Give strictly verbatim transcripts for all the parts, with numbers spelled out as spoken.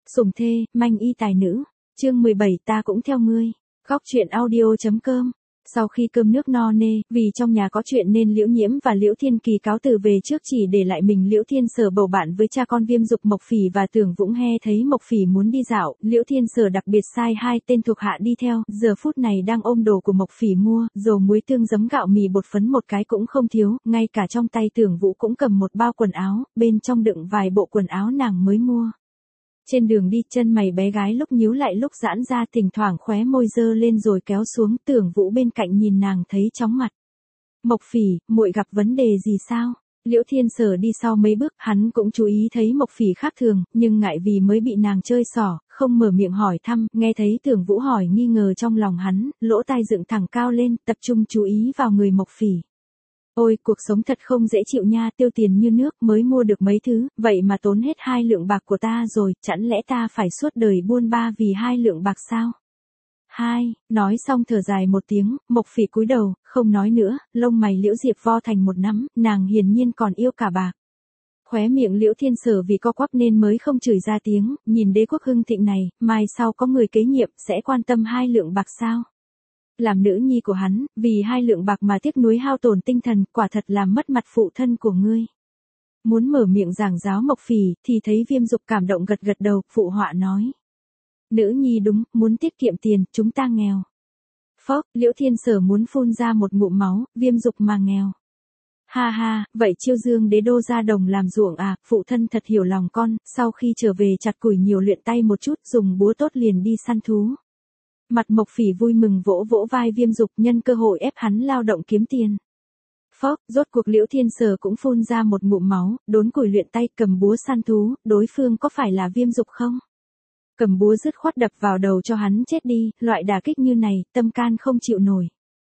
Sủng thê, manh y tài nữ. Chương mười bảy ta cũng theo ngươi. Góc truyện audio.com. Sau khi cơm nước no nê, vì trong nhà có chuyện nên Liễu Nhiễm và Liễu Thiên Kỳ cáo từ về trước, chỉ để lại mình Liễu Thiên Sở bầu bạn với cha con Viêm Dục Mộc Phỉ và Tưởng Vũng He. Thấy Mộc Phỉ muốn đi dạo, Liễu Thiên Sở đặc biệt sai hai tên thuộc hạ đi theo, giờ phút này đang ôm đồ của Mộc Phỉ mua, dầu muối tương giấm gạo mì bột phấn một cái cũng không thiếu, ngay cả trong tay Tưởng Vũ cũng cầm một bao quần áo, bên trong đựng vài bộ quần áo nàng mới mua. Trên đường đi, chân mày bé gái lúc nhíu lại lúc giãn ra, thỉnh thoảng khóe môi dơ lên rồi kéo xuống. Tưởng Vũ bên cạnh nhìn nàng thấy chóng mặt. Mộc Phỉ, muội gặp vấn đề gì sao? Liễu Thiên Sở đi sau mấy bước, hắn cũng chú ý thấy Mộc Phỉ khác thường, nhưng ngại vì mới bị nàng chơi xỏ, không mở miệng hỏi thăm. Nghe thấy Tưởng Vũ hỏi nghi ngờ trong lòng hắn, lỗ tai dựng thẳng cao lên, tập trung chú ý vào người Mộc Phỉ. Ôi, cuộc sống thật không dễ chịu nha, tiêu tiền như nước mới mua được mấy thứ, vậy mà tốn hết hai lượng bạc của ta rồi, chẳng lẽ ta phải suốt đời buôn ba vì hai lượng bạc sao? Hai, nói xong thở dài một tiếng, Mộc Phỉ cúi đầu, không nói nữa, lông mày Liễu Diệp vo thành một nắm, nàng hiển nhiên còn yêu cả bạc. Khóe miệng Liễu Thiên Sở vì co quắp nên mới không chửi ra tiếng, nhìn đế quốc hưng thịnh này, mai sau có người kế nhiệm sẽ quan tâm hai lượng bạc sao? Làm nữ nhi của hắn, vì hai lượng bạc mà tiếc nuối hao tổn tinh thần, quả thật làm mất mặt phụ thân của ngươi. Muốn mở miệng giảng giáo Mộc Phỉ, thì thấy Viêm Dục cảm động gật gật đầu, phụ họa nói. Nữ nhi đúng, muốn tiết kiệm tiền, chúng ta nghèo. Phốc, Liễu Thiên Sở muốn phun ra một ngụm máu, Viêm Dục mà nghèo. Ha ha, vậy Chiêu Dương đế đô ra đồng làm ruộng à, phụ thân thật hiểu lòng con, sau khi trở về chặt củi nhiều luyện tay một chút, dùng búa tốt liền đi săn thú. Mặt Mộc Phỉ vui mừng vỗ vỗ vai Viêm Dục, nhân cơ hội ép hắn lao động kiếm tiền. Phốc, rốt cuộc Liễu Thiên Sở cũng phun ra một ngụm máu, đốn củi luyện tay cầm búa săn thú, đối phương có phải là Viêm Dục không? Cầm búa dứt khoát đập vào đầu cho hắn chết đi, loại đả kích như này, tâm can không chịu nổi.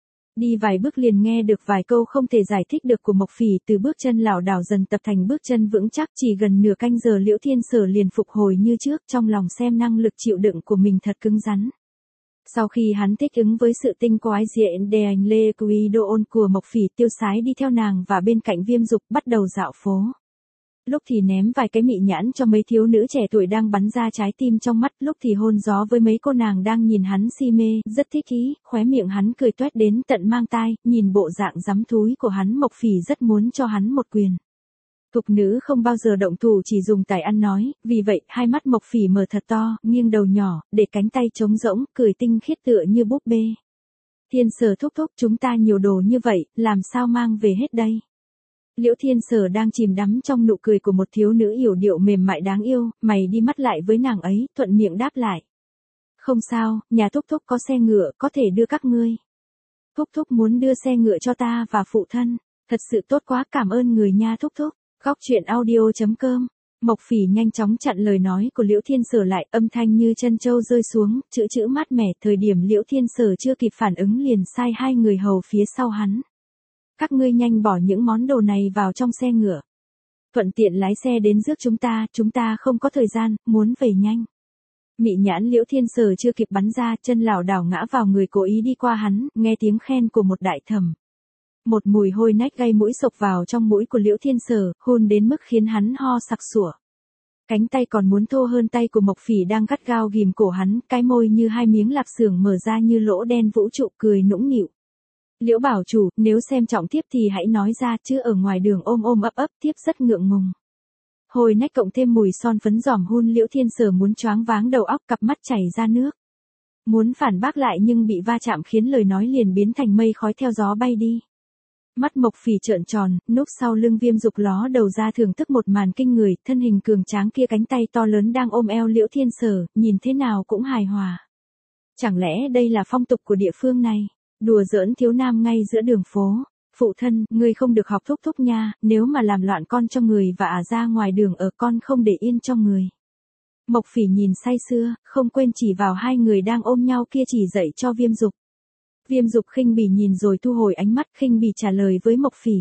Đi vài bước liền nghe được vài câu không thể giải thích được của Mộc Phỉ, từ bước chân lảo đảo dần tập thành bước chân vững chắc, chỉ gần nửa canh giờ Liễu Thiên Sở liền phục hồi như trước, trong lòng xem năng lực chịu đựng của mình thật cứng rắn. Sau khi hắn thích ứng với sự tinh quái diện đề ảnh lê quy đô ôn của Mộc Phỉ, tiêu sái đi theo nàng và bên cạnh Viêm Dục bắt đầu dạo phố. Lúc thì ném vài cái mị nhãn cho mấy thiếu nữ trẻ tuổi đang bắn ra trái tim trong mắt, lúc thì hôn gió với mấy cô nàng đang nhìn hắn si mê, rất thích ý, khóe miệng hắn cười toét đến tận mang tai, nhìn bộ dạng rắm thúi của hắn Mộc Phỉ rất muốn cho hắn một quyền. Thục nữ không bao giờ động thủ, chỉ dùng tài ăn nói, vì vậy hai mắt Mộc Phỉ mở thật to, nghiêng đầu nhỏ, để cánh tay trống rỗng, cười tinh khiết tựa như búp bê. Thiên Sở thúc thúc, chúng ta nhiều đồ như vậy, làm sao mang về hết đây? Liễu Thiên Sở đang chìm đắm trong nụ cười của một thiếu nữ yểu điệu mềm mại đáng yêu, mày đi mắt lại với nàng ấy, thuận miệng đáp lại. Không sao, nhà thúc thúc có xe ngựa, có thể đưa các ngươi. Thúc thúc muốn đưa xe ngựa cho ta và phụ thân, thật sự tốt quá, cảm ơn người nha thúc thúc. Góc truyện audio.com. Mộc Phỉ nhanh chóng chặn lời nói của Liễu Thiên Sở lại, âm thanh như chân châu rơi xuống, chữ chữ mát mẻ. Thời điểm Liễu Thiên Sở chưa kịp phản ứng liền sai hai người hầu phía sau hắn. Các ngươi nhanh bỏ những món đồ này vào trong xe ngựa. Thuận tiện lái xe đến rước chúng ta, chúng ta không có thời gian, muốn về nhanh. Mị nhãn Liễu Thiên Sở chưa kịp bắn ra, chân lảo đảo ngã vào người cố ý đi qua hắn, nghe tiếng khen của một đại thẩm. Một mùi hôi nách gây mũi sộc vào trong mũi của Liễu Thiên Sở, hôn đến mức khiến hắn ho sặc sủa. Cánh tay còn muốn thô hơn tay của Mộc Phỉ đang gắt gao ghìm cổ hắn, cái môi như hai miếng lạp xưởng mở ra như lỗ đen vũ trụ, cười nũng nịu. Liễu bảo chủ, nếu xem trọng tiếp thì hãy nói ra, chứ ở ngoài đường ôm ôm ấp ấp tiếp rất ngượng ngùng. Hôi nách cộng thêm mùi son phấn giòm hun, Liễu Thiên Sở muốn choáng váng đầu óc, cặp mắt chảy ra nước. Muốn phản bác lại nhưng bị va chạm khiến lời nói liền biến thành mây khói theo gió bay đi. Mắt Mộc Phỉ trợn tròn, núp sau lưng Viêm Dục ló đầu ra thưởng thức một màn kinh người, thân hình cường tráng kia, cánh tay to lớn đang ôm eo Liễu Thiên Sở, nhìn thế nào cũng hài hòa. Chẳng lẽ đây là phong tục của địa phương này? Đùa giỡn thiếu nam ngay giữa đường phố. Phụ thân, ngươi không được học thúc thúc nha, nếu mà làm loạn con cho người và ả ra ngoài đường ở, con không để yên cho người. Mộc Phỉ nhìn say sưa, không quên chỉ vào hai người đang ôm nhau kia chỉ dạy cho Viêm Dục. Viêm Dục khinh bỉ nhìn rồi thu hồi ánh mắt, khinh bỉ trả lời với Mộc Phỉ.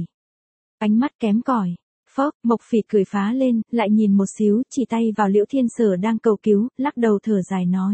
Ánh mắt kém cỏi. Phốc, Mộc Phỉ cười phá lên, lại nhìn một xíu, chỉ tay vào Liễu Thiên Sở đang cầu cứu, lắc đầu thở dài nói.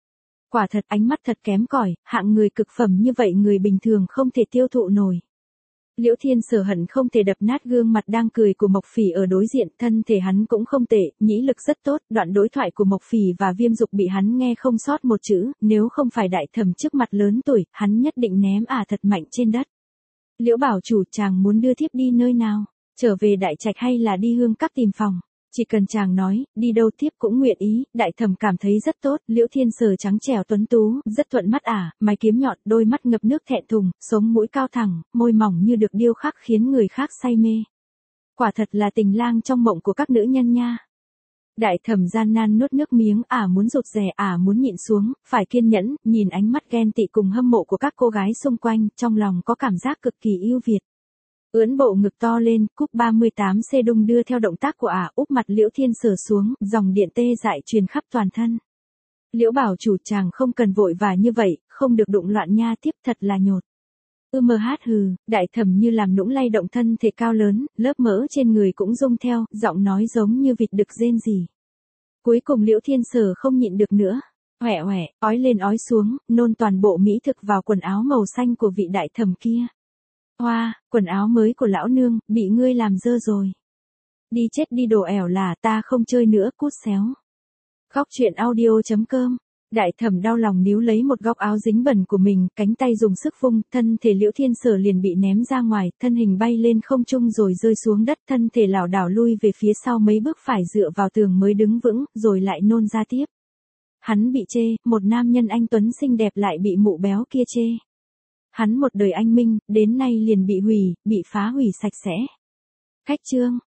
Quả thật ánh mắt thật kém cỏi, hạng người cực phẩm như vậy người bình thường không thể tiêu thụ nổi. Liễu Thiên Sở hận không thể đập nát gương mặt đang cười của Mộc Phỉ ở đối diện, thân thể hắn cũng không tệ, nhĩ lực rất tốt, đoạn đối thoại của Mộc Phỉ và Viêm Dục bị hắn nghe không sót một chữ, nếu không phải đại thẩm trước mặt lớn tuổi, hắn nhất định ném ả thật mạnh trên đất. Liễu bảo chủ, chàng muốn đưa thiếp đi nơi nào? Trở về đại trạch hay là đi Hương Các tìm phòng? Chỉ cần chàng nói, đi đâu thiếp cũng nguyện ý, đại thẩm cảm thấy rất tốt, Liễu Thiên Sở trắng trẻo tuấn tú, rất thuận mắt ả, mái kiếm nhọn, đôi mắt ngập nước thẹn thùng, sống mũi cao thẳng, môi mỏng như được điêu khắc khiến người khác say mê. Quả thật là tình lang trong mộng của các nữ nhân nha. Đại thẩm gian nan nuốt nước miếng, ả muốn rụt rè, ả muốn nhịn xuống, phải kiên nhẫn, nhìn ánh mắt ghen tị cùng hâm mộ của các cô gái xung quanh, trong lòng có cảm giác cực kỳ yêu Việt. Ưỡn bộ ngực to lên, cúp ba mươi tám xê đung đưa theo động tác của ả, úp mặt Liễu Thiên Sở xuống, dòng điện tê dại truyền khắp toàn thân. Liễu bảo chủ, chàng không cần vội và như vậy, không được đụng loạn nha, tiếp thật là nhột. Ư mờ hát hừ, đại thẩm như làm nũng lay động thân thể cao lớn, lớp mỡ trên người cũng rung theo, giọng nói giống như vịt đực rên rỉ. Cuối cùng Liễu Thiên Sở không nhịn được nữa. Hoẹ hoẹ, ói lên ói xuống, nôn toàn bộ mỹ thực vào quần áo màu xanh của vị đại thẩm kia. Hoa, quần áo mới của lão nương, bị ngươi làm dơ rồi. Đi chết đi đồ ẻo là, ta không chơi nữa, cút xéo. Góc truyện audio chấm com. Đại thẩm đau lòng níu lấy một góc áo dính bẩn của mình, cánh tay dùng sức vung, thân thể Liễu Thiên Sở liền bị ném ra ngoài, thân hình bay lên không trung rồi rơi xuống đất, thân thể lảo đảo lui về phía sau mấy bước phải dựa vào tường mới đứng vững, rồi lại nôn ra tiếp. Hắn bị chê, một nam nhân anh tuấn xinh đẹp lại bị mụ béo kia chê. Hắn một đời anh minh, đến nay liền bị hủy, bị phá hủy sạch sẽ. Khách chương.